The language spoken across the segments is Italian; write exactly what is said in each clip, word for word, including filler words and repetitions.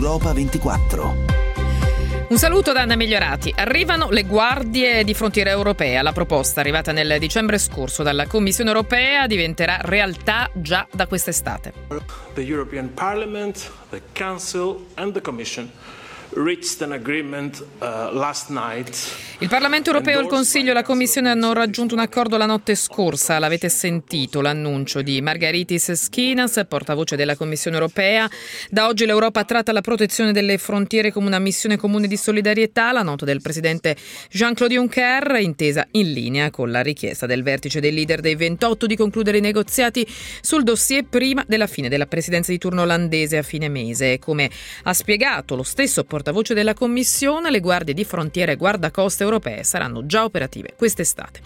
Europa ventiquattro. Un saluto da Anna Migliorati. Arrivano le guardie di frontiera europea. La proposta, arrivata nel dicembre scorso dalla Commissione europea, diventerà realtà già da quest'estate. The European Parliament, the Council and the Commission reached an agreement uh, last night. Il Parlamento europeo, il Consiglio e la Commissione hanno raggiunto un accordo la notte scorsa. L'avete sentito l'annuncio di Margaritis Schinas, portavoce della Commissione europea. Da oggi l'Europa tratta la protezione delle frontiere come una missione comune di solidarietà. La nota del presidente Jean-Claude Juncker, intesa in linea con la richiesta del vertice dei leader dei ventotto di concludere i negoziati sul dossier prima della fine della presidenza di turno olandese a fine mese. Come ha spiegato lo stesso portavoce della Commissione, le guardie di frontiera e guardacoste europee saranno già operative quest'estate.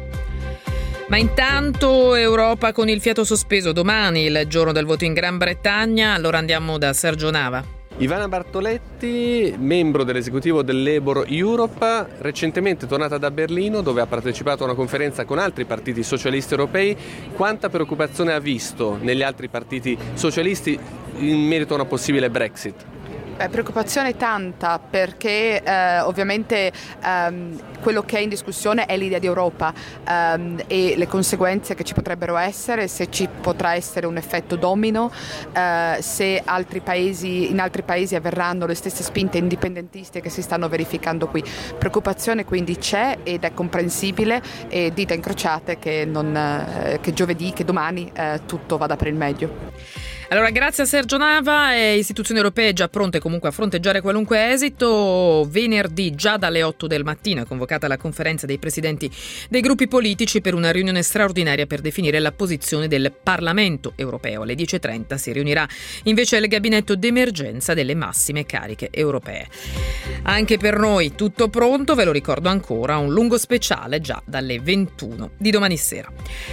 Ma intanto Europa con il fiato sospeso. Domani il giorno del voto in Gran Bretagna, allora andiamo da Sergio Nava. Ivana Bartoletti, membro dell'esecutivo del Labour Europe, recentemente tornata da Berlino dove ha partecipato a una conferenza con altri partiti socialisti europei. Quanta preoccupazione ha visto negli altri partiti socialisti in merito a una possibile Brexit? Beh, preoccupazione tanta perché eh, ovviamente ehm, quello che è in discussione è l'idea di Europa ehm, e le conseguenze che ci potrebbero essere, se ci potrà essere un effetto domino, eh, se altri paesi, in altri paesi avverranno le stesse spinte indipendentiste che si stanno verificando qui. Preoccupazione quindi c'è ed è comprensibile e dita incrociate che, non, eh, che giovedì, che domani eh, tutto vada per il meglio. Allora, grazie a Sergio Nava. E istituzioni europee già pronte comunque a fronteggiare qualunque esito. Venerdì già dalle otto del mattino è convocata la conferenza dei presidenti dei gruppi politici per una riunione straordinaria per definire la posizione del Parlamento europeo. Alle dieci e trenta si riunirà invece il gabinetto d'emergenza delle massime cariche europee. Anche per noi tutto pronto, ve lo ricordo ancora, un lungo speciale già dalle ventuno di domani sera.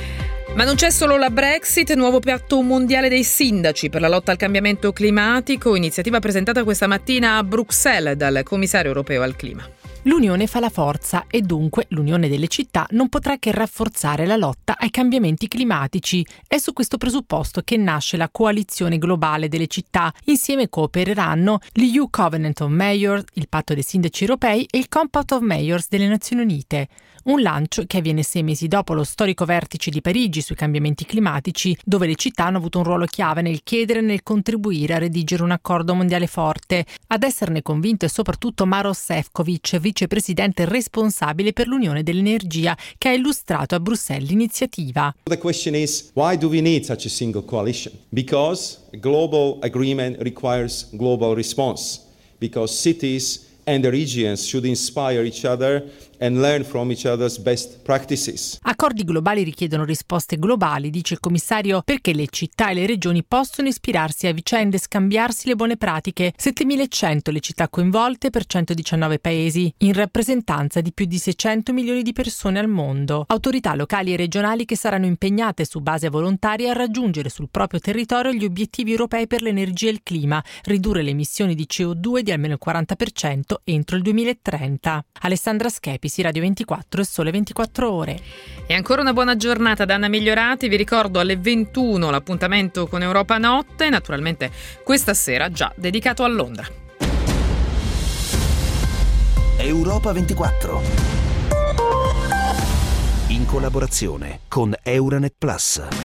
Ma non c'è solo la Brexit, nuovo patto mondiale dei sindaci per la lotta al cambiamento climatico, iniziativa presentata questa mattina a Bruxelles dal commissario europeo al clima. L'unione fa la forza e dunque l'unione delle città non potrà che rafforzare la lotta ai cambiamenti climatici. È su questo presupposto che nasce la coalizione globale delle città. Insieme coopereranno l'E U Covenant of Mayors, il patto dei sindaci europei e il Compact of Mayors delle Nazioni Unite. Un lancio che avviene sei mesi dopo lo storico vertice di Parigi sui cambiamenti climatici, dove le città hanno avuto un ruolo chiave nel chiedere e nel contribuire a redigere un accordo mondiale forte. Ad esserne convinto è soprattutto Maroš Šefčovič, vicepresidente responsabile per l'Unione dell'Energia, che ha illustrato a Bruxelles l'iniziativa. The question is, why do we need such a single coalition? Because a global agreement requires global response. Because cities and the regions should inspire each other and learn from each other's best practices. Accordi globali richiedono risposte globali, dice il commissario, perché le città e le regioni possono ispirarsi a vicende e scambiarsi le buone pratiche. settemiladuecento le città coinvolte per centodiciannove paesi, in rappresentanza di più di seicento milioni di persone al mondo. Autorità locali e regionali che saranno impegnate su base volontaria a raggiungere sul proprio territorio gli obiettivi europei per l'energia e il clima, ridurre le emissioni di C O due di almeno il quaranta per cento entro il duemilatrenta. Alessandra Schepisi, Radio ventiquattro e Sole ventiquattro Ore. E ancora una buona giornata da Anna Migliorati. Vi ricordo alle ventuno l'appuntamento con Europa Notte, naturalmente questa sera già dedicato a Londra. Europa ventiquattro, in collaborazione con Euranet Plus.